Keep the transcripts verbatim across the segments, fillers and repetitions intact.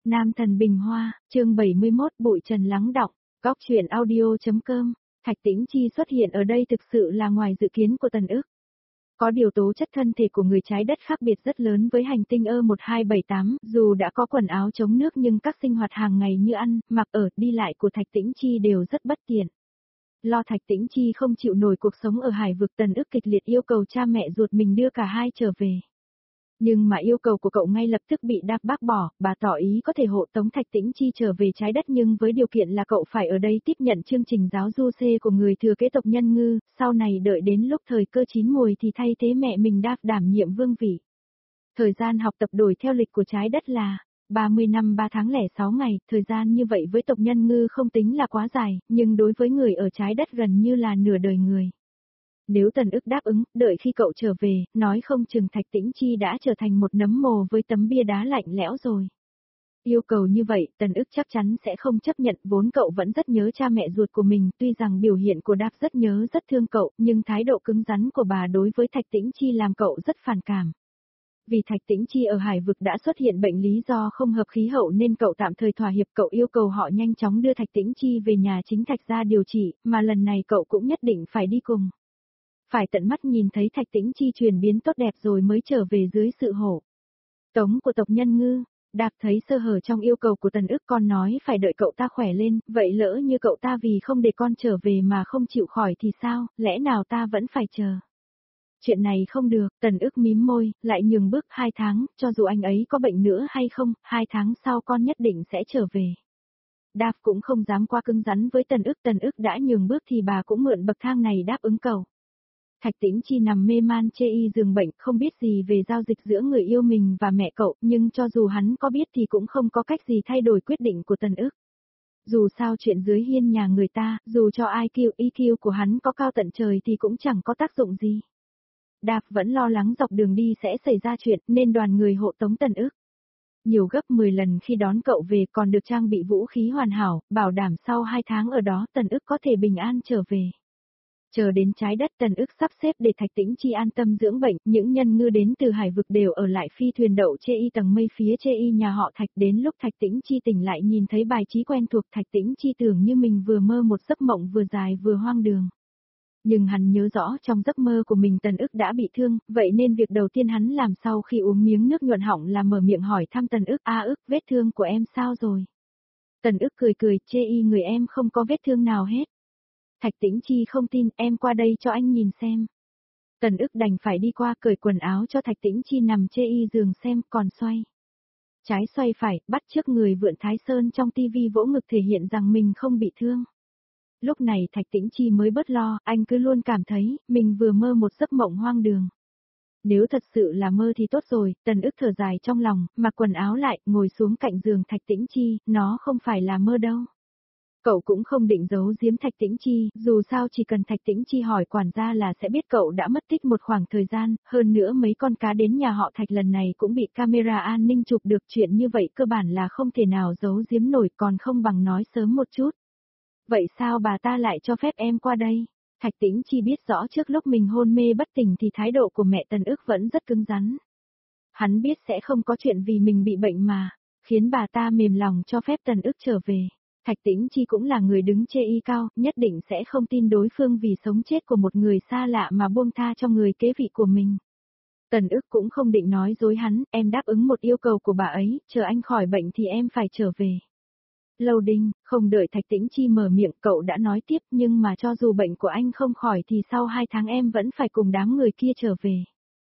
Nam thần bình hoa, chương bảy mươi mốt bụi trần lắng đọng, góc truyện audio.com, Thạch Tĩnh Chi xuất hiện ở đây thực sự là ngoài dự kiến của Tần Ức. Có điều tố chất thân thể của người trái đất khác biệt rất lớn với hành tinh E một hai bảy tám, dù đã có quần áo chống nước nhưng các sinh hoạt hàng ngày như ăn, mặc ở, đi lại của Thạch Tĩnh Chi đều rất bất tiện. Lo Thạch Tĩnh Chi không chịu nổi cuộc sống ở hải vực, Tần Ức kịch liệt yêu cầu cha mẹ ruột mình đưa cả hai trở về. Nhưng mà yêu cầu của cậu ngay lập tức bị Đạp bác bỏ, bà tỏ ý có thể hộ tống Thạch Tĩnh Chi trở về trái đất nhưng với điều kiện là cậu phải ở đây tiếp nhận chương trình giáo du C của người thừa kế tộc Nhân Ngư, sau này đợi đến lúc thời cơ chín mùi thì thay thế mẹ mình Đạp đảm nhiệm vương vị. Thời gian học tập đổi theo lịch của trái đất là ba mươi năm ba tháng lẻ sáu ngày, thời gian như vậy với tộc Nhân Ngư không tính là quá dài, nhưng đối với người ở trái đất gần như là nửa đời người. Nếu Tần Ức đáp ứng, đợi khi cậu trở về, nói không chừng Thạch Tĩnh Chi đã trở thành một nấm mồ với tấm bia đá lạnh lẽo rồi. Yêu cầu như vậy, Tần Ức chắc chắn sẽ không chấp nhận, vốn cậu vẫn rất nhớ cha mẹ ruột của mình, tuy rằng biểu hiện của Đạp rất nhớ rất thương cậu, nhưng thái độ cứng rắn của bà đối với Thạch Tĩnh Chi làm cậu rất phản cảm. Vì Thạch Tĩnh Chi ở hải vực đã xuất hiện bệnh lý do không hợp khí hậu nên cậu tạm thời thỏa hiệp, cậu yêu cầu họ nhanh chóng đưa Thạch Tĩnh Chi về nhà chính Thạch ra điều trị, mà lần này cậu cũng nhất định phải đi cùng. Phải tận mắt nhìn thấy Thạch Tĩnh Chi chuyển biến tốt đẹp rồi mới trở về dưới sự hổ tống của tộc Nhân Ngư. Đạp thấy sơ hở trong yêu cầu của Tần Ức, con nói phải đợi cậu ta khỏe lên, vậy lỡ như cậu ta vì không để con trở về mà không chịu khỏi thì sao, lẽ nào ta vẫn phải chờ? Chuyện này không được, Tần Ức mím môi, lại nhường bước hai tháng, cho dù anh ấy có bệnh nữa hay không, hai tháng sau con nhất định sẽ trở về. Đạp cũng không dám quá cứng rắn với Tần Ức, Tần Ức đã nhường bước thì bà cũng mượn bậc thang này đáp ứng cầu. Thạch Tĩnh Chi nằm mê man chê y giường bệnh, không biết gì về giao dịch giữa người yêu mình và mẹ cậu, nhưng cho dù hắn có biết thì cũng không có cách gì thay đổi quyết định của Tần Ức. Dù sao chuyện dưới hiên nhà người ta, dù cho I Q, E Q của hắn có cao tận trời thì cũng chẳng có tác dụng gì. Đạp vẫn lo lắng dọc đường đi sẽ xảy ra chuyện nên đoàn người hộ tống Tần Ức nhiều gấp mười lần khi đón cậu về, còn được trang bị vũ khí hoàn hảo, bảo đảm sau hai tháng ở đó Tần Ức có thể bình an trở về. Chờ đến trái đất, Tần Ức sắp xếp để Thạch Tĩnh Chi an tâm dưỡng bệnh, những nhân ngư đến từ hải vực đều ở lại phi thuyền đậu chê y tầng mây phía chê y nhà họ Thạch. Đến lúc Thạch Tĩnh Chi tỉnh lại nhìn thấy bài trí quen thuộc, Thạch Tĩnh Chi tưởng như mình vừa mơ một giấc mộng vừa dài vừa hoang đường. Nhưng hắn nhớ rõ trong giấc mơ của mình Tần Ức đã bị thương, vậy nên việc đầu tiên hắn làm sau khi uống miếng nước nhuận họng là mở miệng hỏi thăm Tần Ức, a Ức, vết thương của em sao rồi? Tần Ức cười cười, chê y người em không có vết thương nào hết. Thạch Tĩnh Chi không tin, em qua đây cho anh nhìn xem. Tần Ức đành phải đi qua cởi quần áo cho Thạch Tĩnh Chi nằm chê y giường xem, còn xoay trái xoay phải, bắt chước người vượn Thái Sơn trong tivi vỗ ngực thể hiện rằng mình không bị thương. Lúc này Thạch Tĩnh Chi mới bớt lo, anh cứ luôn cảm thấy, mình vừa mơ một giấc mộng hoang đường. Nếu thật sự là mơ thì tốt rồi, Tần Ức thở dài trong lòng, mặc quần áo lại, ngồi xuống cạnh giường Thạch Tĩnh Chi, nó không phải là mơ đâu. Cậu cũng không định giấu giếm Thạch Tĩnh Chi, dù sao chỉ cần Thạch Tĩnh Chi hỏi quản gia là sẽ biết cậu đã mất tích một khoảng thời gian, hơn nữa mấy con cá đến nhà họ Thạch lần này cũng bị camera an ninh chụp được, chuyện như vậy cơ bản là không thể nào giấu giếm nổi, còn không bằng nói sớm một chút. Vậy sao bà ta lại cho phép em qua đây? Thạch Tĩnh Chi biết rõ trước lúc mình hôn mê bất tỉnh thì thái độ của mẹ Tần Ức vẫn rất cứng rắn. Hắn biết sẽ không có chuyện vì mình bị bệnh mà, khiến bà ta mềm lòng cho phép Tần Ức trở về. Thạch Tĩnh Chi cũng là người đứng chê y cao, nhất định sẽ không tin đối phương vì sống chết của một người xa lạ mà buông tha cho người kế vị của mình. Tần Ức cũng không định nói dối hắn, em đáp ứng một yêu cầu của bà ấy, chờ anh khỏi bệnh thì em phải trở về. Lâu đinh, không đợi Thạch Tĩnh Chi mở miệng, cậu đã nói tiếp, nhưng mà cho dù bệnh của anh không khỏi thì sau hai tháng em vẫn phải cùng đám người kia trở về.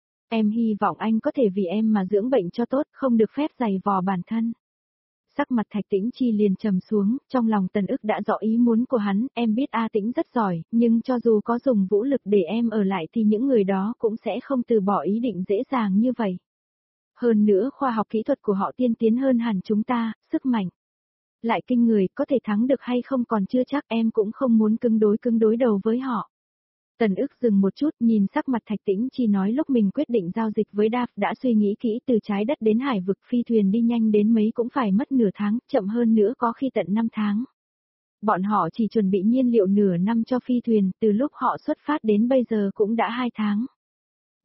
Em hy vọng anh có thể vì em mà dưỡng bệnh cho tốt, không được phép giày vò bản thân. Sắc mặt Thạch Tĩnh Chi liền trầm xuống, trong lòng Tần Ức đã rõ ý muốn của hắn, em biết A Tĩnh rất giỏi, nhưng cho dù có dùng vũ lực để em ở lại thì những người đó cũng sẽ không từ bỏ ý định dễ dàng như vậy. Hơn nữa khoa học kỹ thuật của họ tiên tiến hơn hẳn chúng ta, sức mạnh lại kinh người, có thể thắng được hay không còn chưa chắc, em cũng không muốn cứng đối cứng đối đầu với họ. Tần Ức dừng một chút, nhìn sắc mặt Thạch Tĩnh Chi nói lúc mình quyết định giao dịch với Đạp đã suy nghĩ kỹ, từ trái đất đến hải vực phi thuyền đi nhanh đến mấy cũng phải mất nửa tháng, chậm hơn nữa có khi tận năm tháng. Bọn họ chỉ chuẩn bị nhiên liệu nửa năm cho phi thuyền, từ lúc họ xuất phát đến bây giờ cũng đã hai tháng.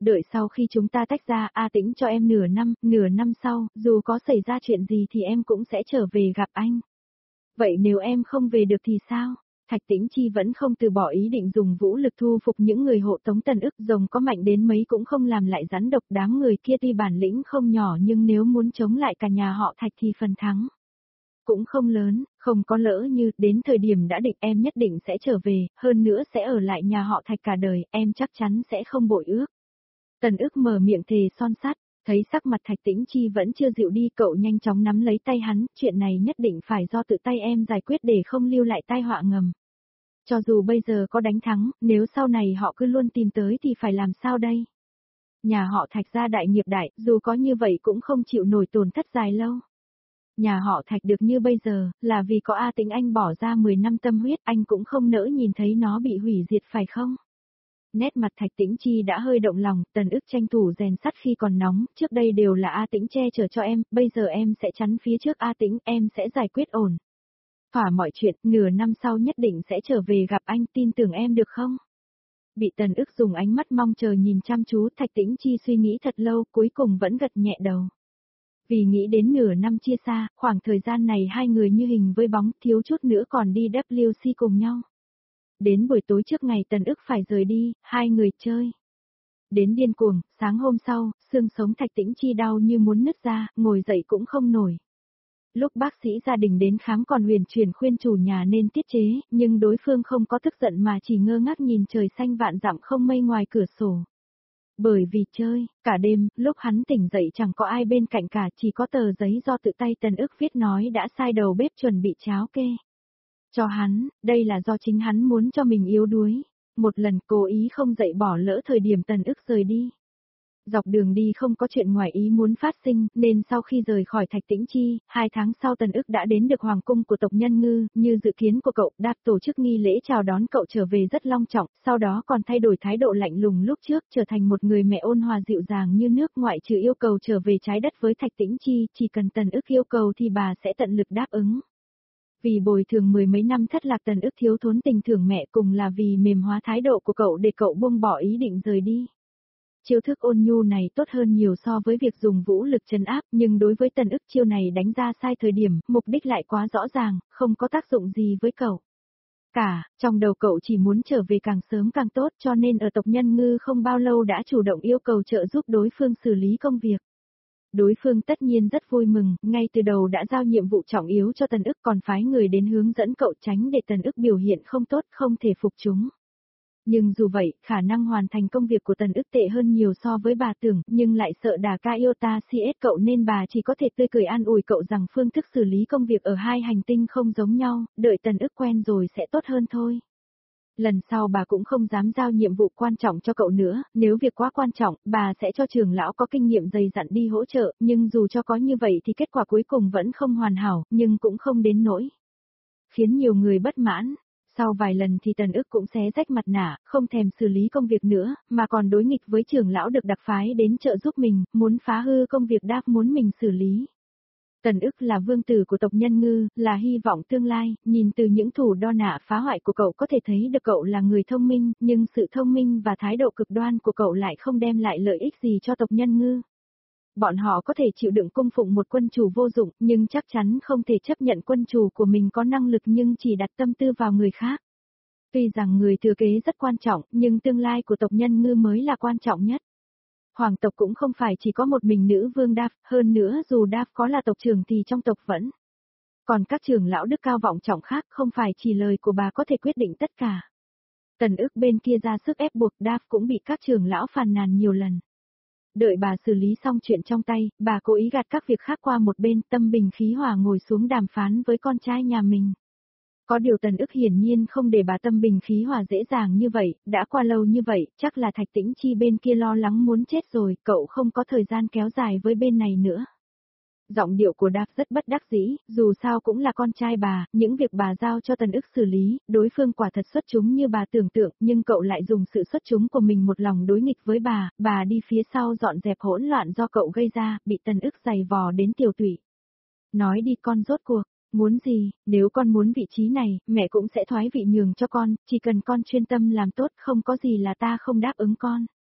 Đợi sau khi chúng ta tách ra, A Tĩnh cho em nửa năm, nửa năm sau, dù có xảy ra chuyện gì thì em cũng sẽ trở về gặp anh. Vậy nếu em không về được thì sao? Thạch Tĩnh Chi vẫn không từ bỏ ý định dùng vũ lực thu phục những người hộ tống Tần Ức, rồng có mạnh đến mấy cũng không làm lại rắn độc, đám người kia tuy bản lĩnh không nhỏ nhưng nếu muốn chống lại cả nhà họ Thạch thì phần thắng cũng không lớn, không có lỡ như đến thời điểm đã định em nhất định sẽ trở về, hơn nữa sẽ ở lại nhà họ Thạch cả đời, em chắc chắn sẽ không bội ước. Tần Ức mở miệng thề son sắt, thấy sắc mặt Thạch Tĩnh Chi vẫn chưa dịu đi, cậu nhanh chóng nắm lấy tay hắn, chuyện này nhất định phải do tự tay em giải quyết để không lưu lại tai họa ngầm. Cho dù bây giờ có đánh thắng, nếu sau này họ cứ luôn tìm tới thì phải làm sao đây? Nhà họ Thạch gia đại nghiệp đại, dù có như vậy cũng không chịu nổi tổn thất dài lâu. Nhà họ Thạch được như bây giờ, là vì có A Tĩnh anh bỏ ra mười năm tâm huyết, anh cũng không nỡ nhìn thấy nó bị hủy diệt phải không? Nét mặt Thạch Tĩnh Chi đã hơi động lòng, Tần Ức tranh thủ rèn sắt khi còn nóng, trước đây đều là A Tĩnh che chở cho em, bây giờ em sẽ chắn phía trước A Tĩnh, em sẽ giải quyết ổn thỏa mọi chuyện, nửa năm sau nhất định sẽ trở về gặp anh, tin tưởng em được không? Bị Tần Ức dùng ánh mắt mong chờ nhìn chăm chú, Thạch Tĩnh Chi suy nghĩ thật lâu, cuối cùng vẫn gật nhẹ đầu. Vì nghĩ đến nửa năm chia xa, khoảng thời gian này hai người như hình với bóng, thiếu chút nữa còn đi W C cùng nhau. Đến buổi tối trước ngày Tần Ức phải rời đi, hai người chơi đến điên cuồng, sáng hôm sau, xương sống Thạch Tĩnh Chi đau như muốn nứt ra, ngồi dậy cũng không nổi. Lúc bác sĩ gia đình đến khám còn huyền chuyển khuyên chủ nhà nên tiết chế, nhưng đối phương không có tức giận mà chỉ ngơ ngác nhìn trời xanh vạn dặm không mây ngoài cửa sổ. Bởi vì chơi, cả đêm, lúc hắn tỉnh dậy chẳng có ai bên cạnh cả, chỉ có tờ giấy do tự tay Tần Ức viết nói đã sai đầu bếp chuẩn bị cháo kê cho hắn, đây là do chính hắn muốn cho mình yếu đuối. Một lần cố ý không dậy bỏ lỡ thời điểm Tần Ức rời đi. Dọc đường đi không có chuyện ngoài ý muốn phát sinh, nên sau khi rời khỏi Thạch Tĩnh Chi, hai tháng sau Tần Ức đã đến được hoàng cung của tộc Nhân Ngư, như dự kiến của cậu, Đạp tổ chức nghi lễ chào đón cậu trở về rất long trọng, sau đó còn thay đổi thái độ lạnh lùng lúc trước, trở thành một người mẹ ôn hòa dịu dàng như nước, ngoại trừ yêu cầu trở về trái đất với Thạch Tĩnh Chi, chỉ cần Tần Ức yêu cầu thì bà sẽ tận lực đáp ứng. Vì bồi thường mười mấy năm thất lạc Tần Ức thiếu thốn tình thưởng mẹ, cùng là vì mềm hóa thái độ của cậu để cậu buông bỏ ý định rời đi. Chiêu thức ôn nhu này tốt hơn nhiều so với việc dùng vũ lực trấn áp, nhưng đối với Tần Ức chiêu này đánh ra sai thời điểm, mục đích lại quá rõ ràng, không có tác dụng gì với cậu. Cả, trong đầu cậu chỉ muốn trở về càng sớm càng tốt, cho nên ở tộc Nhân Ngư không bao lâu đã chủ động yêu cầu trợ giúp đối phương xử lý công việc. Đối phương tất nhiên rất vui mừng, ngay từ đầu đã giao nhiệm vụ trọng yếu cho Tần Ức, còn phái người đến hướng dẫn cậu tránh để Tần Ức biểu hiện không tốt, không thể phục chúng. Nhưng dù vậy, khả năng hoàn thành công việc của Tần Ức tệ hơn nhiều so với bà tưởng, nhưng lại sợ đà ca yêu ta xê ét cậu nên bà chỉ có thể tươi cười an ủi cậu rằng phương thức xử lý công việc ở hai hành tinh không giống nhau, đợi Tần Ức quen rồi sẽ tốt hơn thôi. Lần sau bà cũng không dám giao nhiệm vụ quan trọng cho cậu nữa, nếu việc quá quan trọng, bà sẽ cho trưởng lão có kinh nghiệm dày dặn đi hỗ trợ, nhưng dù cho có như vậy thì kết quả cuối cùng vẫn không hoàn hảo, nhưng cũng không đến nỗi khiến nhiều người bất mãn. Sau vài lần thì Tần Ức cũng xé rách mặt nạ, không thèm xử lý công việc nữa, mà còn đối nghịch với trưởng lão được đặc phái đến trợ giúp mình, muốn phá hư công việc Đáp muốn mình xử lý. Tần Ức là vương tử của tộc Nhân Ngư, là hy vọng tương lai, nhìn từ những thủ đo nạ phá hoại của cậu có thể thấy được cậu là người thông minh, nhưng sự thông minh và thái độ cực đoan của cậu lại không đem lại lợi ích gì cho tộc Nhân Ngư. Bọn họ có thể chịu đựng cung phụng một quân chủ vô dụng, nhưng chắc chắn không thể chấp nhận quân chủ của mình có năng lực nhưng chỉ đặt tâm tư vào người khác. Tuy rằng người thừa kế rất quan trọng, nhưng tương lai của tộc Nhân Ngư mới là quan trọng nhất. Hoàng tộc cũng không phải chỉ có một mình nữ vương Đáp, hơn nữa dù Đáp có là tộc trưởng thì trong tộc vẫn còn các trưởng lão đức cao vọng trọng khác, không phải chỉ lời của bà có thể quyết định tất cả. Tần Ức bên kia ra sức ép buộc, Đáp cũng bị các trưởng lão phàn nàn nhiều lần. Đợi bà xử lý xong chuyện trong tay, bà cố ý gạt các việc khác qua một bên, tâm bình khí hòa ngồi xuống đàm phán với con trai nhà mình. Có điều Tần Ức hiển nhiên không để bà tâm bình khí hòa dễ dàng như vậy, đã qua lâu như vậy, chắc là Thạch Tĩnh Chi bên kia lo lắng muốn chết rồi, cậu không có thời gian kéo dài với bên này nữa. Giọng điệu của Đáp rất bất đắc dĩ, dù sao cũng là con trai bà, những việc bà giao cho Tần Ức xử lý, đối phương quả thật xuất chúng như bà tưởng tượng, nhưng cậu lại dùng sự xuất chúng của mình một lòng đối nghịch với bà, bà đi phía sau dọn dẹp hỗn loạn do cậu gây ra, bị Tần Ức giày vò đến tiểu tụy. Nói đi con rốt cuộc, muốn gì, nếu con muốn vị trí này, mẹ cũng sẽ thoái vị nhường cho con, chỉ cần con chuyên tâm làm tốt, không có gì là ta không đáp ứng con.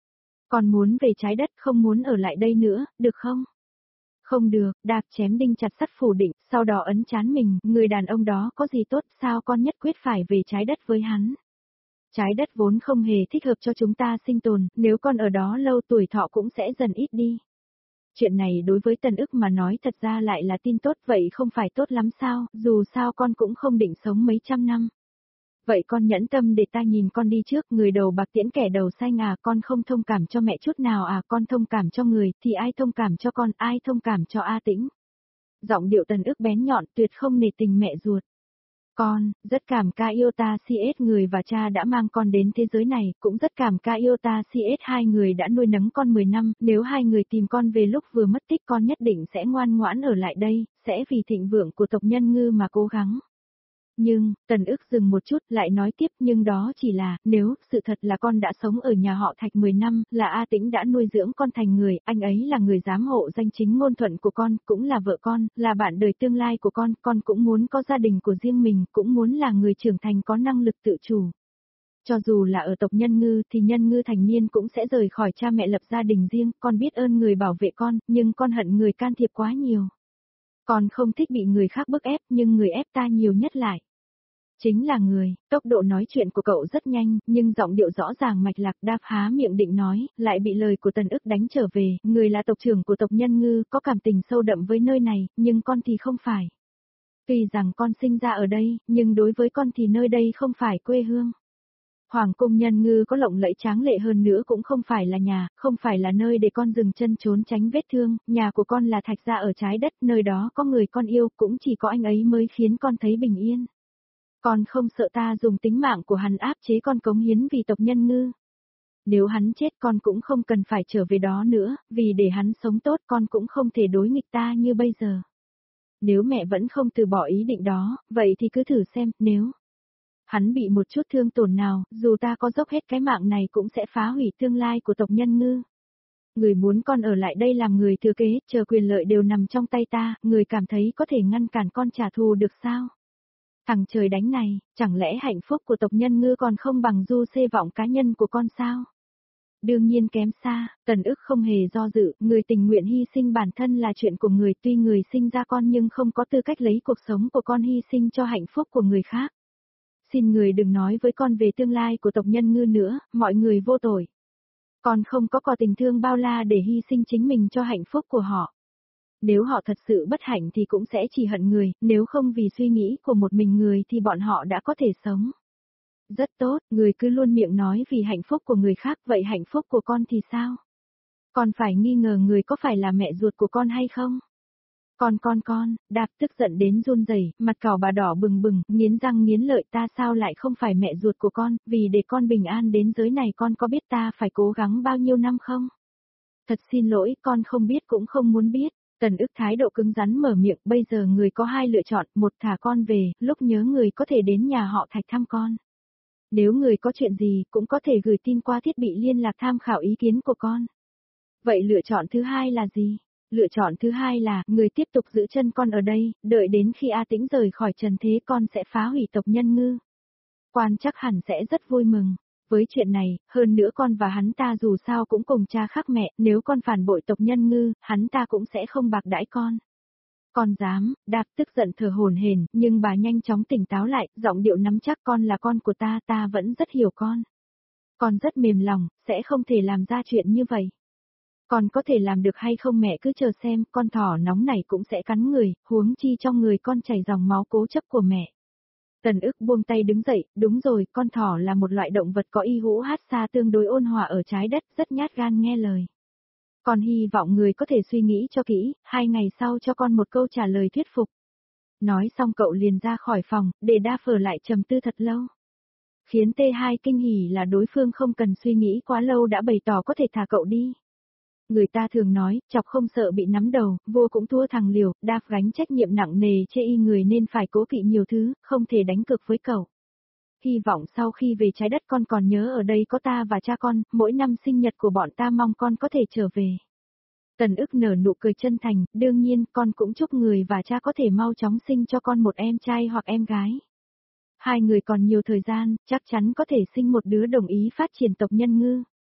Con muốn về trái đất, không muốn ở lại đây nữa, được không? Không được, Đạp chém đinh chặt sắt phủ định, sau đó ấn chán mình, người đàn ông đó có gì tốt, sao con nhất quyết phải về trái đất với hắn? Trái đất vốn không hề thích hợp cho chúng ta sinh tồn, nếu con ở đó lâu tuổi thọ cũng sẽ dần ít đi. Chuyện này đối với Tần Ức mà nói thật ra lại là tin tốt, vậy không phải tốt lắm sao, dù sao con cũng không định sống mấy trăm năm. Vậy con nhẫn tâm để ta nhìn con đi trước, người đầu bạc tiễn kẻ đầu xanh à, con không thông cảm cho mẹ chút nào à, con thông cảm cho người, thì ai thông cảm cho con, ai thông cảm cho A Tĩnh. Giọng điệu Tần Ức bén nhọn, tuyệt không nề tình mẹ ruột. Con, rất cảm ca yêu ta xê ét người và cha đã mang con đến thế giới này, cũng rất cảm ca yêu ta xê ét hai người đã nuôi nấng con mười năm, nếu hai người tìm con về lúc vừa mất tích con nhất định sẽ ngoan ngoãn ở lại đây, sẽ vì thịnh vượng của tộc Nhân Ngư mà cố gắng. Nhưng, Tần Ức dừng một chút lại nói tiếp, nhưng đó chỉ là, nếu, sự thật là con đã sống ở nhà họ Thạch mười năm, là A Tĩnh đã nuôi dưỡng con thành người, anh ấy là người giám hộ danh chính ngôn thuận của con, cũng là vợ con, là bạn đời tương lai của con, con cũng muốn có gia đình của riêng mình, cũng muốn là người trưởng thành có năng lực tự chủ. Cho dù là ở tộc Nhân Ngư thì Nhân Ngư thành niên cũng sẽ rời khỏi cha mẹ lập gia đình riêng, con biết ơn người bảo vệ con, nhưng con hận người can thiệp quá nhiều. Con không thích bị người khác bức ép, nhưng người ép ta nhiều nhất lại chính là người. Tốc độ nói chuyện của cậu rất nhanh, nhưng giọng điệu rõ ràng mạch lạc. Đáp há miệng định nói, lại bị lời của Tần Ức đánh trở về, người là tộc trưởng của tộc Nhân Ngư, có cảm tình sâu đậm với nơi này, nhưng con thì không phải. Tuy rằng con sinh ra ở đây, nhưng đối với con thì nơi đây không phải quê hương. Hoàng cung Nhân Ngư có lộng lẫy tráng lệ hơn nữa cũng không phải là nhà, không phải là nơi để con dừng chân trốn tránh vết thương, nhà của con là Thạch gia ở trái đất, nơi đó có người con yêu, cũng chỉ có anh ấy mới khiến con thấy bình yên. Con không sợ ta dùng tính mạng của hắn áp chế con cống hiến vì tộc Nhân Ngư. Nếu hắn chết con cũng không cần phải trở về đó nữa, vì để hắn sống tốt con cũng không thể đối nghịch ta như bây giờ. Nếu mẹ vẫn không từ bỏ ý định đó, vậy thì cứ thử xem, nếu hắn bị một chút thương tổn nào, dù ta có dốc hết cái mạng này cũng sẽ phá hủy tương lai của tộc Nhân Ngư. Người muốn con ở lại đây làm người thừa kế, chờ quyền lợi đều nằm trong tay ta, người cảm thấy có thể ngăn cản con trả thù được sao? Thằng trời đánh này, chẳng lẽ hạnh phúc của tộc Nhân Ngư còn không bằng du xê vọng cá nhân của con sao? Đương nhiên kém xa, Tần Ức không hề do dự, người tình nguyện hy sinh bản thân là chuyện của người, tuy người sinh ra con nhưng không có tư cách lấy cuộc sống của con hy sinh cho hạnh phúc của người khác. Xin người đừng nói với con về tương lai của tộc Nhân Ngư nữa, mọi người vô tội. Con không có có tình thương bao la để hy sinh chính mình cho hạnh phúc của họ. Nếu họ thật sự bất hạnh thì cũng sẽ chỉ hận người, nếu không vì suy nghĩ của một mình người thì bọn họ đã có thể sống. Rất tốt, người cứ luôn miệng nói vì hạnh phúc của người khác, vậy hạnh phúc của con thì sao? Con phải nghi ngờ người có phải là mẹ ruột của con hay không? Con con con, Đạp tức giận đến run rẩy, mặt cào bà đỏ bừng bừng, nghiến răng nghiến lợi, ta sao lại không phải mẹ ruột của con, vì để con bình an đến giới này con có biết ta phải cố gắng bao nhiêu năm không? Thật xin lỗi, con không biết cũng không muốn biết. Tần Ức thái độ cứng rắn mở miệng, bây giờ người có hai lựa chọn, một thả con về, lúc nhớ người có thể đến nhà họ Thạch thăm con. Nếu người có chuyện gì, cũng có thể gửi tin qua thiết bị liên lạc tham khảo ý kiến của con. Vậy lựa chọn thứ hai là gì? Lựa chọn thứ hai là, người tiếp tục giữ chân con ở đây, đợi đến khi A Tĩnh rời khỏi trần thế con sẽ phá hủy tộc Nhân Ngư. Quan chắc hẳn sẽ rất vui mừng. Với chuyện này, hơn nữa con và hắn ta dù sao cũng cùng cha khác mẹ, nếu con phản bội tộc Nhân Ngư, hắn ta cũng sẽ không bạc đãi con. Con dám, Đạp tức giận thở hổn hển, nhưng bà nhanh chóng tỉnh táo lại, giọng điệu nắm chắc con là con của ta, ta vẫn rất hiểu con. Con rất mềm lòng, sẽ không thể làm ra chuyện như vậy. Con có thể làm được hay không mẹ cứ chờ xem, con thỏ nóng này cũng sẽ cắn người, huống chi trong người con chảy dòng máu cố chấp của mẹ. Tần Ức buông tay đứng dậy, đúng rồi, con thỏ là một loại động vật có y hũ hát xa tương đối ôn hòa ở trái đất, rất nhát gan nghe lời. Con hy vọng người có thể suy nghĩ cho kỹ, hai ngày sau cho con một câu trả lời thuyết phục. Nói xong cậu liền ra khỏi phòng, để Đa Phở lại trầm tư thật lâu. Khiến T hai kinh hỉ là đối phương không cần suy nghĩ quá lâu đã bày tỏ có thể thả cậu đi. Người ta thường nói, chọc không sợ bị nắm đầu, vua cũng thua thằng liều, Đạp gánh trách nhiệm nặng nề chê y người nên phải cố kỵ nhiều thứ, không thể đánh cược với cậu. Hy vọng sau khi về trái đất con còn nhớ ở đây có ta và cha con, mỗi năm sinh nhật của bọn ta mong con có thể trở về. Tần Ức nở nụ cười chân thành, đương nhiên con cũng chúc người và cha có thể mau chóng sinh cho con một em trai hoặc em gái. Hai người còn nhiều thời gian, chắc chắn có thể sinh một đứa đồng ý phát triển tộc Nhân Ngư.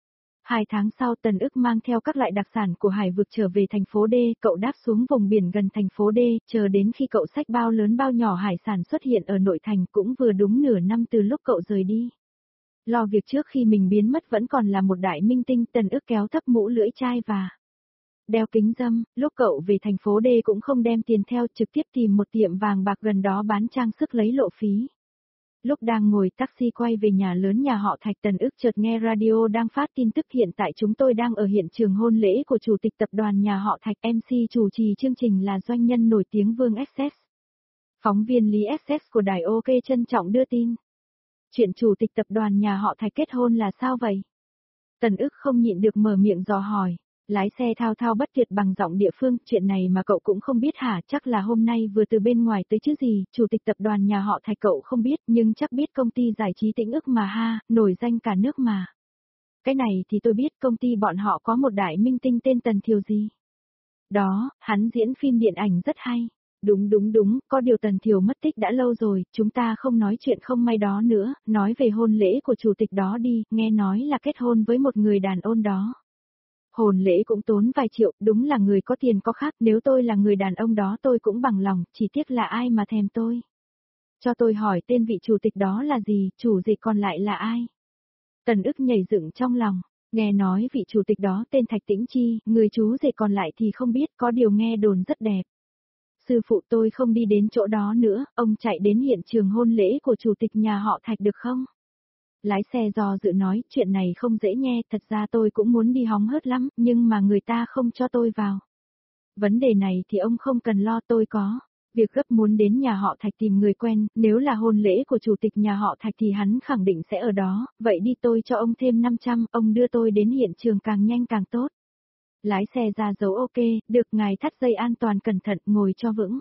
Hai tháng sau Tần ức mang theo các loại đặc sản của hải vực trở về thành phố D, cậu đáp xuống vùng biển gần thành phố D, chờ đến khi cậu xách bao lớn bao nhỏ hải sản xuất hiện ở nội thành cũng vừa đúng nửa năm từ lúc cậu rời đi. Lo việc trước khi mình biến mất vẫn còn là một đại minh tinh, Tần ức kéo thấp mũ lưỡi chai và đeo kính râm, lúc cậu về thành phố D cũng không đem tiền theo, trực tiếp tìm một tiệm vàng bạc gần đó bán trang sức lấy lộ phí. Lúc đang ngồi taxi quay về nhà lớn nhà họ Thạch, Tần ức chợt nghe radio đang phát tin tức hiện tại chúng tôi đang ở hiện trường hôn lễ của chủ tịch tập đoàn nhà họ Thạch, em xê chủ trì chương trình là doanh nhân nổi tiếng Vương ét ét. Phóng viên Lý ét ét của đài OK trân trọng đưa tin. Chuyện chủ tịch tập đoàn nhà họ Thạch kết hôn là sao vậy? Tần ức không nhịn được mở miệng dò hỏi. Lái xe thao thao bất tuyệt bằng giọng địa phương, chuyện này mà cậu cũng không biết hả? Chắc là hôm nay vừa từ bên ngoài tới chứ gì, chủ tịch tập đoàn nhà họ Thạch cậu không biết, nhưng chắc biết công ty giải trí Tĩnh ức mà ha, nổi danh cả nước mà. Cái này thì tôi biết, công ty bọn họ có một đại minh tinh tên Tần Thiều gì. Đó, hắn diễn phim điện ảnh rất hay. Đúng đúng đúng, có điều Tần Thiều mất tích đã lâu rồi, chúng ta không nói chuyện không may đó nữa, nói về hôn lễ của chủ tịch đó đi, nghe nói là kết hôn với một người đàn ông đó. Hôn lễ cũng tốn vài triệu, đúng là người có tiền có khác, nếu tôi là người đàn ông đó tôi cũng bằng lòng, chỉ tiếc là ai mà thèm tôi. Cho tôi hỏi tên vị chủ tịch đó là gì, chủ dịch còn lại là ai? Tần ức nhảy dựng trong lòng, nghe nói vị chủ tịch đó tên Thạch Tĩnh Chi, người chú dịch còn lại thì không biết, có điều nghe đồn rất đẹp. Sư phụ tôi không đi đến chỗ đó nữa, ông chạy đến hiện trường hôn lễ của chủ tịch nhà họ Thạch được không? Lái xe do dự nói, chuyện này không dễ nghe, thật ra tôi cũng muốn đi hóng hớt lắm, nhưng mà người ta không cho tôi vào. Vấn đề này thì ông không cần lo, tôi có việc gấp muốn đến nhà họ Thạch tìm người quen, nếu là hôn lễ của chủ tịch nhà họ Thạch thì hắn khẳng định sẽ ở đó, vậy đi tôi cho ông thêm năm trăm, ông đưa tôi đến hiện trường càng nhanh càng tốt. Lái xe ra dấu OK, được ngài thắt dây an toàn cẩn thận, ngồi cho vững.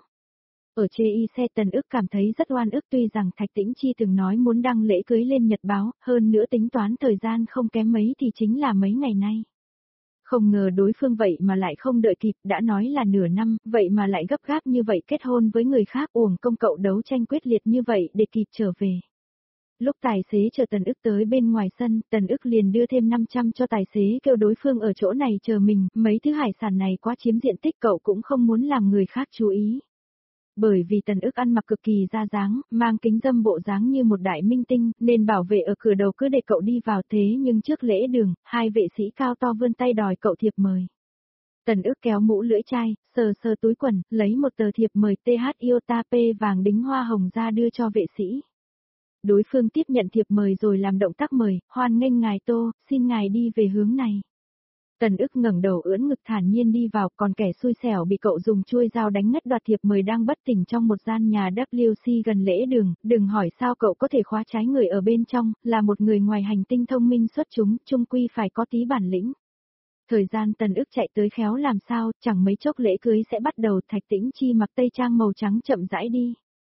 Ở chê y xe Tần ức cảm thấy rất oan ức, tuy rằng Thạch Tĩnh Chi từng nói muốn đăng lễ cưới lên nhật báo, hơn nữa tính toán thời gian không kém mấy thì chính là mấy ngày nay. Không ngờ đối phương vậy mà lại không đợi kịp, đã nói là nửa năm, vậy mà lại gấp gáp như vậy, kết hôn với người khác, uổng công cậu đấu tranh quyết liệt như vậy để kịp trở về. Lúc tài xế chờ Tần ức tới bên ngoài sân, Tần ức liền đưa thêm năm trăm cho tài xế, kêu đối phương ở chỗ này chờ mình, mấy thứ hải sản này quá chiếm diện tích, cậu cũng không muốn làm người khác chú ý. Bởi vì Tần ức ăn mặc cực kỳ ra dáng, mang kính dâm bộ dáng như một đại minh tinh, nên bảo vệ ở cửa đầu cứ để cậu đi vào, thế nhưng trước lễ đường, hai vệ sĩ cao to vươn tay đòi cậu thiệp mời. Tần ức kéo mũ lưỡi chai, sờ sờ túi quần, lấy một tờ thiệp mời tê hát Iota P vàng đính hoa hồng ra đưa cho vệ sĩ. Đối phương tiếp nhận thiệp mời rồi làm động tác mời, hoan nghênh ngài Tô, xin ngài đi về hướng này. Tần ức ngẩng đầu ưỡn ngực thản nhiên đi vào, còn kẻ xui xẻo bị cậu dùng chuôi dao đánh ngất, đoạt thiệp mời đang bất tỉnh trong một gian nhà W C gần lễ đường, đừng hỏi sao cậu có thể khóa trái người ở bên trong, là một người ngoài hành tinh thông minh xuất chúng, chung quy phải có tí bản lĩnh. Thời gian Tần ức chạy tới khéo làm sao, chẳng mấy chốc lễ cưới sẽ bắt đầu, Thạch Tĩnh Chi mặc tây trang màu trắng chậm rãi đi.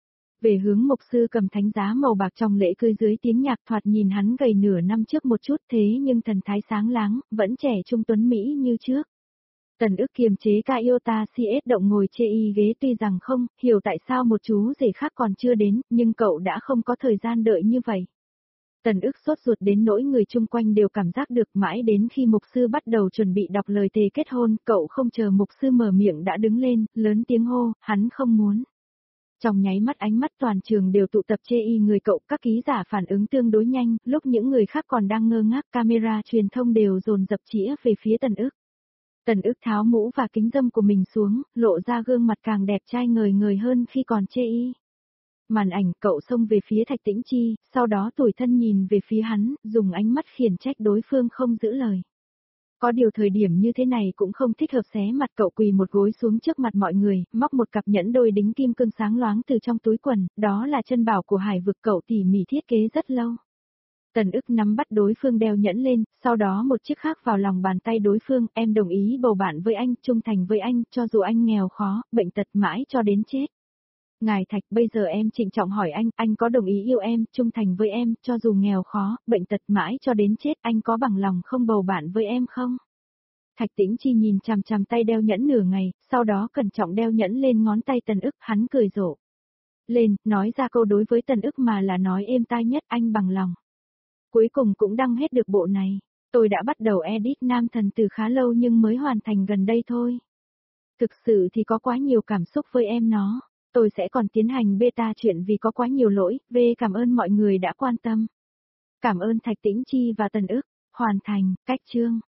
Về hướng mục sư cầm thánh giá màu bạc trong lễ cưới dưới tiếng nhạc, thoạt nhìn hắn gầy nửa năm trước một chút, thế nhưng thần thái sáng láng, vẫn trẻ trung tuấn Mỹ như trước. Tần ức kiềm chế ca Iota xê ét động ngồi chê y ghế, tuy rằng không hiểu tại sao một chú rể khác còn chưa đến, nhưng cậu đã không có thời gian đợi như vậy. Tần ức sốt ruột đến nỗi người chung quanh đều cảm giác được, mãi đến khi mục sư bắt đầu chuẩn bị đọc lời thề kết hôn, cậu không chờ mục sư mở miệng đã đứng lên, lớn tiếng hô, hắn không muốn. Trong nháy mắt ánh mắt toàn trường đều tụ tập chê y người cậu, các ký giả phản ứng tương đối nhanh, lúc những người khác còn đang ngơ ngác, camera truyền thông đều dồn dập chĩa về phía Tần ức. Tần ức tháo mũ và kính dâm của mình xuống, lộ ra gương mặt càng đẹp trai ngời ngời hơn khi còn chê y. Màn ảnh cậu xông về phía Thạch Tĩnh Chi, sau đó tủi thân nhìn về phía hắn, dùng ánh mắt khiển trách đối phương không giữ lời. Có điều thời điểm như thế này cũng không thích hợp, xé mặt cậu quỳ một gối xuống trước mặt mọi người, móc một cặp nhẫn đôi đính kim cương sáng loáng từ trong túi quần, đó là chân bảo của hải vực, cậu tỉ mỉ thiết kế rất lâu. Tần ức nắm bắt đối phương đeo nhẫn lên, sau đó một chiếc khác vào lòng bàn tay đối phương, em đồng ý bầu bạn với anh, trung thành với anh, cho dù anh nghèo khó, bệnh tật mãi cho đến chết. Ngài Thạch, bây giờ em trịnh trọng hỏi anh, anh có đồng ý yêu em, trung thành với em, cho dù nghèo khó, bệnh tật mãi cho đến chết, anh có bằng lòng không bầu bạn với em không? Thạch Tĩnh Chi nhìn chằm chằm tay đeo nhẫn nửa ngày, sau đó cẩn trọng đeo nhẫn lên ngón tay Tần ức, hắn cười rộ lên, nói ra câu đối với Tần ức mà là nói êm tai nhất, anh bằng lòng. Cuối cùng cũng đăng hết được bộ này. Tôi đã bắt đầu edit Nam Thần từ khá lâu nhưng mới hoàn thành gần đây thôi. Thực sự thì có quá nhiều cảm xúc với em nó. Tôi sẽ còn tiến hành beta chuyện vì có quá nhiều lỗi. V cảm ơn mọi người đã quan tâm. Cảm ơn Thạch Tĩnh Chi và Tần Ức. Hoàn thành, cách chương.